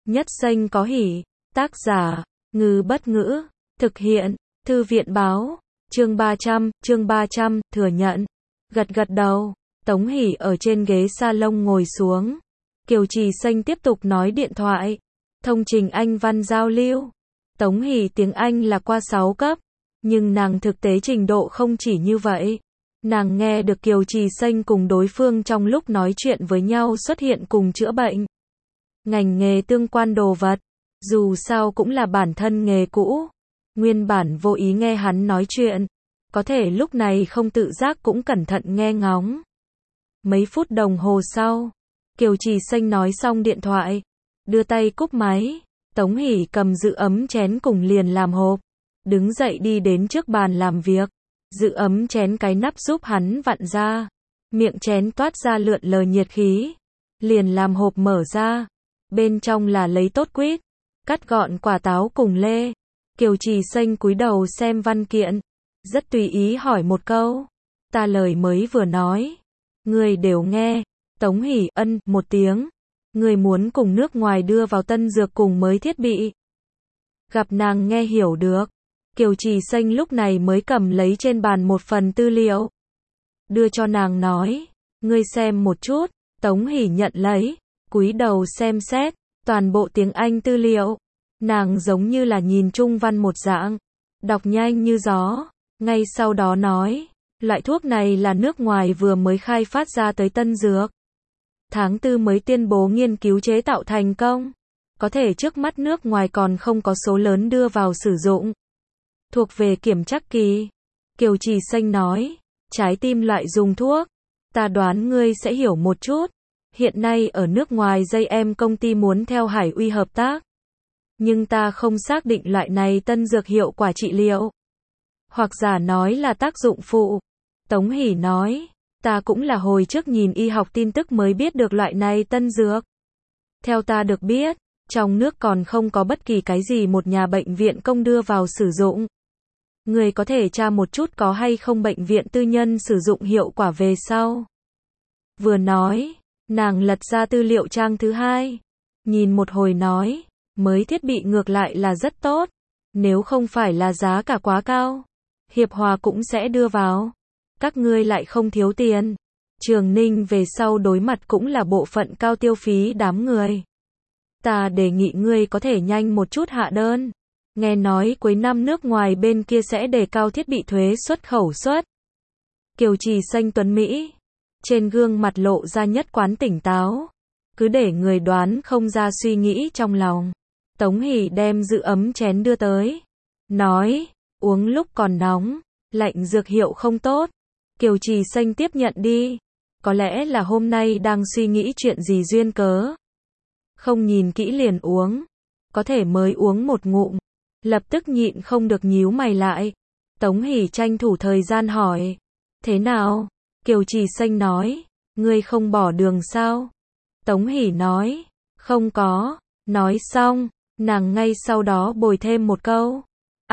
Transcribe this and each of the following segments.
Nhất xanh có hỉ. Tác giả, Ngư Bất Ngữ. Thực hiện, Thư viện báo. Chương 300, thừa nhận. Gật gật đầu. Tống Hỷ ở trên ghế salon ngồi xuống. Kiều Trì Xanh tiếp tục nói điện thoại. Thông trình Anh văn giao lưu. Tống Hỷ tiếng Anh là qua 6 cấp. Nhưng nàng thực tế trình độ không chỉ như vậy. Nàng nghe được Kiều Trì Xanh cùng đối phương trong lúc nói chuyện với nhau xuất hiện cùng chữa bệnh. Ngành nghề tương quan đồ vật. Dù sao cũng là bản thân nghề cũ. Nguyên bản vô ý nghe hắn nói chuyện. Có thể lúc này không tự giác cũng cẩn thận nghe ngóng. Mấy phút đồng hồ sau, Kiều Trì Xanh nói xong điện thoại. Đưa tay cúp máy. Tống Hỷ cầm giữ ấm chén cùng liền làm hộp. Đứng dậy đi đến trước bàn làm việc. Giữ ấm chén cái nắp giúp hắn vặn ra. Miệng chén toát ra lượn lờ nhiệt khí. Liền làm hộp mở ra. Bên trong là lấy tốt quýt. Cắt gọn quả táo cùng lê. Kiều Trì Xanh cúi đầu xem văn kiện. Rất tùy ý hỏi một câu. Ta lời mới vừa nói. Người đều nghe. Tống Hỷ ân một tiếng. Người muốn cùng nước ngoài đưa vào tân dược cùng mới thiết bị. Gặp nàng nghe hiểu được. Kiều Trì Xanh lúc này mới cầm lấy trên bàn một phần tư liệu. Đưa cho nàng nói. Ngươi xem một chút. Tống Hỷ nhận lấy. Cúi đầu xem xét. Toàn bộ tiếng Anh tư liệu. Nàng giống như là nhìn trung văn một dạng. Đọc nhanh như gió. Ngay sau đó nói. Loại thuốc này là nước ngoài vừa mới khai phát ra tới tân dược. Tháng 4 mới tuyên bố nghiên cứu chế tạo thành công. Có thể trước mắt nước ngoài còn không có số lớn đưa vào sử dụng. Thuộc về kiểm trắc kỳ. Kiều Trì Xanh nói. Trái tim loại dùng thuốc. Ta đoán ngươi sẽ hiểu một chút. Hiện nay ở nước ngoài dây em công ty muốn theo Hải Uy hợp tác. Nhưng ta không xác định loại này tân dược hiệu quả trị liệu. Hoặc giả nói là tác dụng phụ. Tống Hỷ nói. Ta cũng là hồi trước nhìn y học tin tức mới biết được loại này tân dược. Theo ta được biết, trong nước còn không có bất kỳ cái gì một nhà bệnh viện công đưa vào sử dụng. Người có thể tra một chút có hay không bệnh viện tư nhân sử dụng hiệu quả về sau. Vừa nói, nàng lật ra tư liệu trang thứ hai. Nhìn một hồi nói, mới thiết bị ngược lại là rất tốt. Nếu không phải là giá cả quá cao, Hiệp Hòa cũng sẽ đưa vào. Các ngươi lại không thiếu tiền. Trường Ninh về sau đối mặt cũng là bộ phận cao tiêu phí đám người. Ta đề nghị ngươi có thể nhanh một chút hạ đơn. Nghe nói cuối năm nước ngoài bên kia sẽ đề cao thiết bị thuế xuất khẩu suất. Kiều Trì Xanh tuấn Mỹ. Trên gương mặt lộ ra nhất quán tỉnh táo. Cứ để người đoán không ra suy nghĩ trong lòng. Tống Hỷ đem giữ ấm chén đưa tới. Nói, uống lúc còn nóng, lạnh dược hiệu không tốt. Kiều Trì Xanh tiếp nhận đi. Có lẽ là hôm nay đang suy nghĩ chuyện gì duyên cớ. Không nhìn kỹ liền uống. Có thể mới uống một ngụm. Lập tức nhịn không được nhíu mày lại. Tống Hỷ tranh thủ thời gian hỏi. Thế nào? Kiều Trì Xanh nói. Ngươi không bỏ đường sao? Tống Hỷ nói. Không có. Nói xong, nàng ngay sau đó bồi thêm một câu.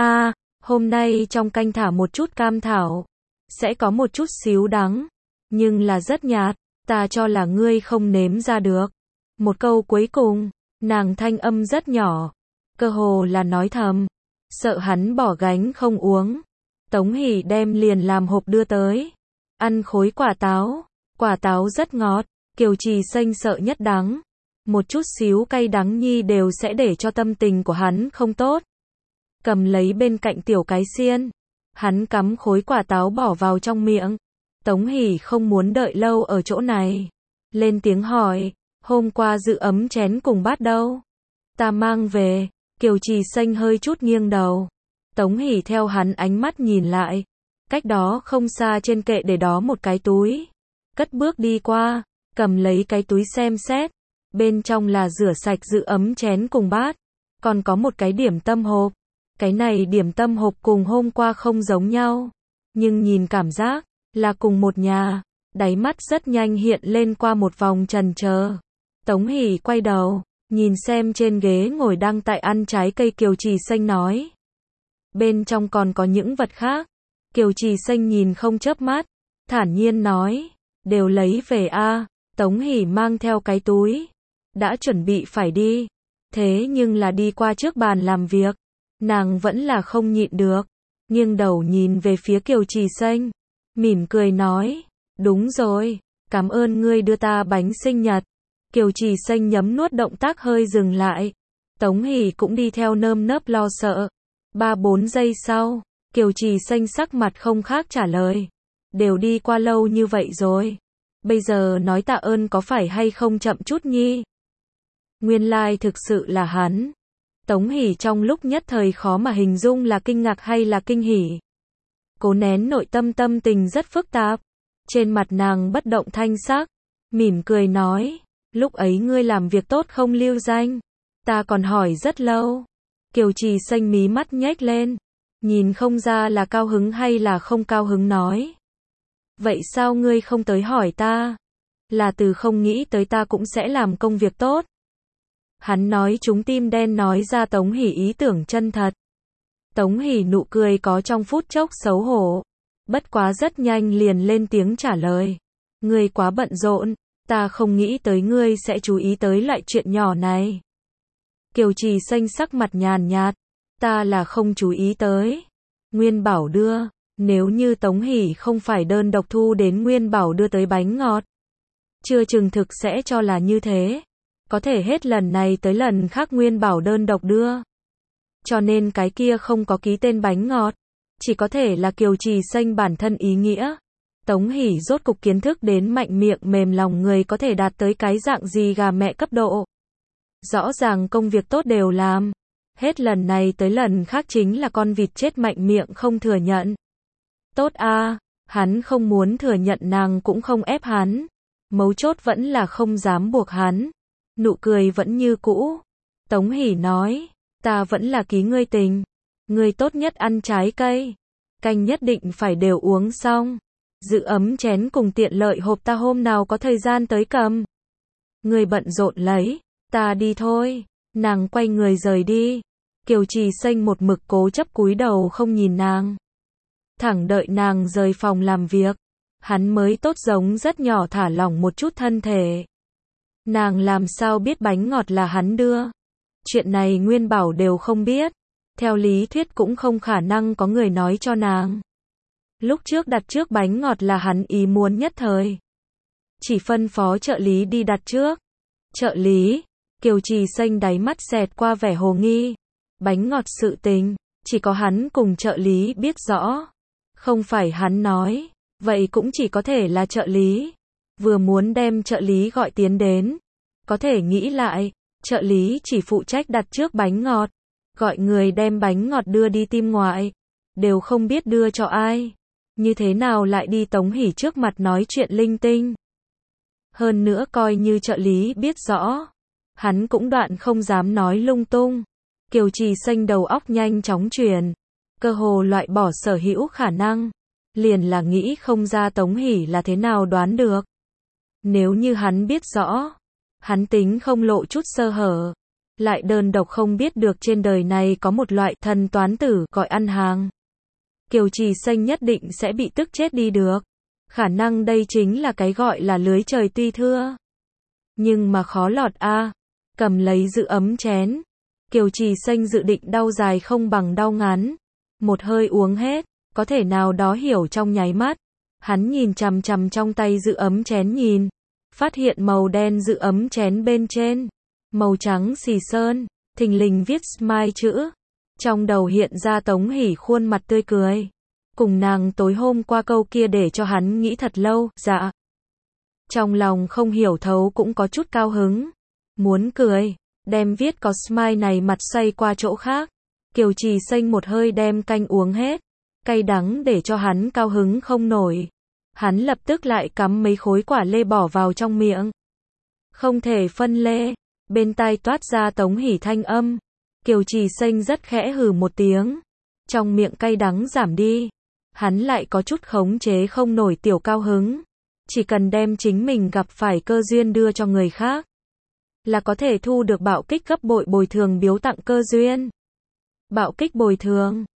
Hôm nay trong canh thả một chút cam thảo. Sẽ có một chút xíu đắng. Nhưng là rất nhạt. Ta cho là ngươi không nếm ra được. Một câu cuối cùng, nàng thanh âm rất nhỏ. Cơ hồ là nói thầm. Sợ hắn bỏ gánh không uống. Tống Hỷ đem liền làm hộp đưa tới. Ăn khối quả táo. Quả táo rất ngọt. Kiều Trì Xanh sợ nhất đắng. Một chút xíu cay đắng nhi đều sẽ để cho tâm tình của hắn không tốt. Cầm lấy bên cạnh tiểu cái xiên. Hắn cắm khối quả táo bỏ vào trong miệng. Tống Hỷ không muốn đợi lâu ở chỗ này. Lên tiếng hỏi. Hôm qua giữ ấm chén cùng bát đâu? Ta mang về. Kiều Trì Xanh hơi chút nghiêng đầu. Tống Hỷ theo hắn ánh mắt nhìn lại. Cách đó không xa trên kệ để đó một cái túi. Cất bước đi qua. Cầm lấy cái túi xem xét. Bên trong là rửa sạch giữ ấm chén cùng bát. Còn có một cái điểm tâm hộp. Cái này điểm tâm hộp cùng hôm qua không giống nhau. Nhưng nhìn cảm giác là cùng một nhà. Đáy mắt rất nhanh hiện lên qua một vòng chần chờ. Tống Hỷ quay đầu. Nhìn xem trên ghế ngồi đang tại ăn trái cây. Kiều Trì Xanh nói. Bên trong còn có những vật khác. Kiều Trì Xanh nhìn không chớp mắt. Thản nhiên nói. Đều lấy về a. Tống Hỷ mang theo cái túi. Đã chuẩn bị phải đi. Thế nhưng là đi qua trước bàn làm việc, nàng vẫn là không nhịn được, nghiêng đầu nhìn về phía Kiều Trì Xanh, mỉm cười nói, đúng rồi, cảm ơn ngươi đưa ta bánh sinh nhật. Kiều Trì Xanh nhấm nuốt động tác hơi dừng lại, Tống Hỷ cũng đi theo nơm nớp lo sợ. 3-4 giây sau, Kiều Trì Xanh sắc mặt không khác trả lời, đều đi qua lâu như vậy rồi, bây giờ nói tạ ơn có phải hay không chậm chút nhi. Nguyên lai thực sự là hắn. Tống Hỷ trong lúc nhất thời khó mà hình dung là kinh ngạc hay là kinh hỉ. Cố nén nội tâm tâm tình rất phức tạp. Trên mặt nàng bất động thanh sắc, mỉm cười nói, lúc ấy ngươi làm việc tốt không lưu danh, ta còn hỏi rất lâu. Kiều Trì Xanh mí mắt nhếch lên, nhìn không ra là cao hứng hay là không cao hứng nói. Vậy sao ngươi không tới hỏi ta? Là từ không nghĩ tới ta cũng sẽ làm công việc tốt. Hắn nói trúng tim đen nói ra Tống Hỷ ý tưởng chân thật. Tống Hỷ nụ cười có trong phút chốc xấu hổ. Bất quá rất nhanh liền lên tiếng trả lời. Ngươi quá bận rộn, ta không nghĩ tới ngươi sẽ chú ý tới loại chuyện nhỏ này. Kiều Trì Xanh sắc mặt nhàn nhạt. Ta là không chú ý tới. Nguyên Bảo đưa, nếu như Tống Hỷ không phải đơn độc thu đến Nguyên Bảo đưa tới bánh ngọt, chưa chừng thực sẽ cho là như thế. Có thể hết lần này tới lần khác Nguyên Bảo đơn độc đưa. Cho nên cái kia không có ký tên bánh ngọt. Chỉ có thể là Kiều Trì Xanh bản thân ý nghĩa. Tống Hỷ rốt cục kiến thức đến mạnh miệng mềm lòng người có thể đạt tới cái dạng gì gà mẹ cấp độ. Rõ ràng công việc tốt đều làm. Hết lần này tới lần khác chính là con vịt chết mạnh miệng không thừa nhận. Tốt a, hắn không muốn thừa nhận nàng cũng không ép hắn. Mấu chốt vẫn là không dám buộc hắn. Nụ cười vẫn như cũ. Tống Hỷ nói, ta vẫn là ký ngươi tình. Ngươi tốt nhất ăn trái cây. Canh nhất định phải đều uống xong. Giữ ấm chén cùng tiện lợi hộp ta hôm nào có thời gian tới cầm. Ngươi bận rộn lấy, ta đi thôi. Nàng quay người rời đi. Kiều Trì Xanh một mực cố chấp cúi đầu không nhìn nàng. Thẳng đợi nàng rời phòng làm việc, hắn mới tốt giống rất nhỏ thả lỏng một chút thân thể. Nàng làm sao biết bánh ngọt là hắn đưa? Chuyện này Nguyên Bảo đều không biết. Theo lý thuyết cũng không khả năng có người nói cho nàng. Lúc trước đặt trước bánh ngọt là hắn ý muốn nhất thời. Chỉ phân phó trợ lý đi đặt trước. Trợ lý? Kiều Trì Xanh đáy mắt xẹt qua vẻ hồ nghi. Bánh ngọt sự tình, chỉ có hắn cùng trợ lý biết rõ. Không phải hắn nói, vậy cũng chỉ có thể là trợ lý. Vừa muốn đem trợ lý gọi tiến đến. Có thể nghĩ lại, trợ lý chỉ phụ trách đặt trước bánh ngọt. Gọi người đem bánh ngọt đưa đi tim ngoại. Đều không biết đưa cho ai. Như thế nào lại đi Tống Hỷ trước mặt nói chuyện linh tinh. Hơn nữa coi như trợ lý biết rõ. Hắn cũng đoạn không dám nói lung tung. Kiều Trì Xanh đầu óc nhanh chóng chuyển. Cơ hồ loại bỏ sở hữu khả năng. Liền là nghĩ không ra Tống Hỷ là thế nào đoán được. Nếu như hắn biết rõ. Hắn tính không lộ chút sơ hở. Lại đơn độc không biết được trên đời này có một loại thần toán tử gọi ăn hàng. Kiều Trì Xanh nhất định sẽ bị tức chết đi được. Khả năng đây chính là cái gọi là lưới trời tuy thưa. Nhưng mà khó lọt a. Cầm lấy giữ ấm chén. Kiều Trì Xanh dự định đau dài không bằng đau ngắn. Một hơi uống hết, có thể nào đó hiểu trong nháy mắt. Hắn nhìn chằm chằm trong tay giữ ấm chén nhìn. Phát hiện màu đen giữ ấm chén bên trên. Màu trắng xì sơn, thình lình viết smile chữ. Trong đầu hiện ra Tống Hỷ khuôn mặt tươi cười. Cùng nàng tối hôm qua câu kia để cho hắn nghĩ thật lâu, dạ. Trong lòng không hiểu thấu cũng có chút cao hứng. Muốn cười, đem viết có smile này mặt xoay qua chỗ khác. Kiều Trì Xanh một hơi đem canh uống hết. Cay đắng để cho hắn cao hứng không nổi. Hắn lập tức lại cắm mấy khối quả lê bỏ vào trong miệng. Không thể phân lê. Bên tai toát ra Tống Hỷ thanh âm. Kiều Trì Xanh rất khẽ hừ một tiếng. Trong miệng cay đắng giảm đi. Hắn lại có chút khống chế không nổi tiểu cao hứng. Chỉ cần đem chính mình gặp phải cơ duyên đưa cho người khác. Là có thể thu được bạo kích gấp bội bồi thường biếu tặng cơ duyên. Bạo kích bồi thường.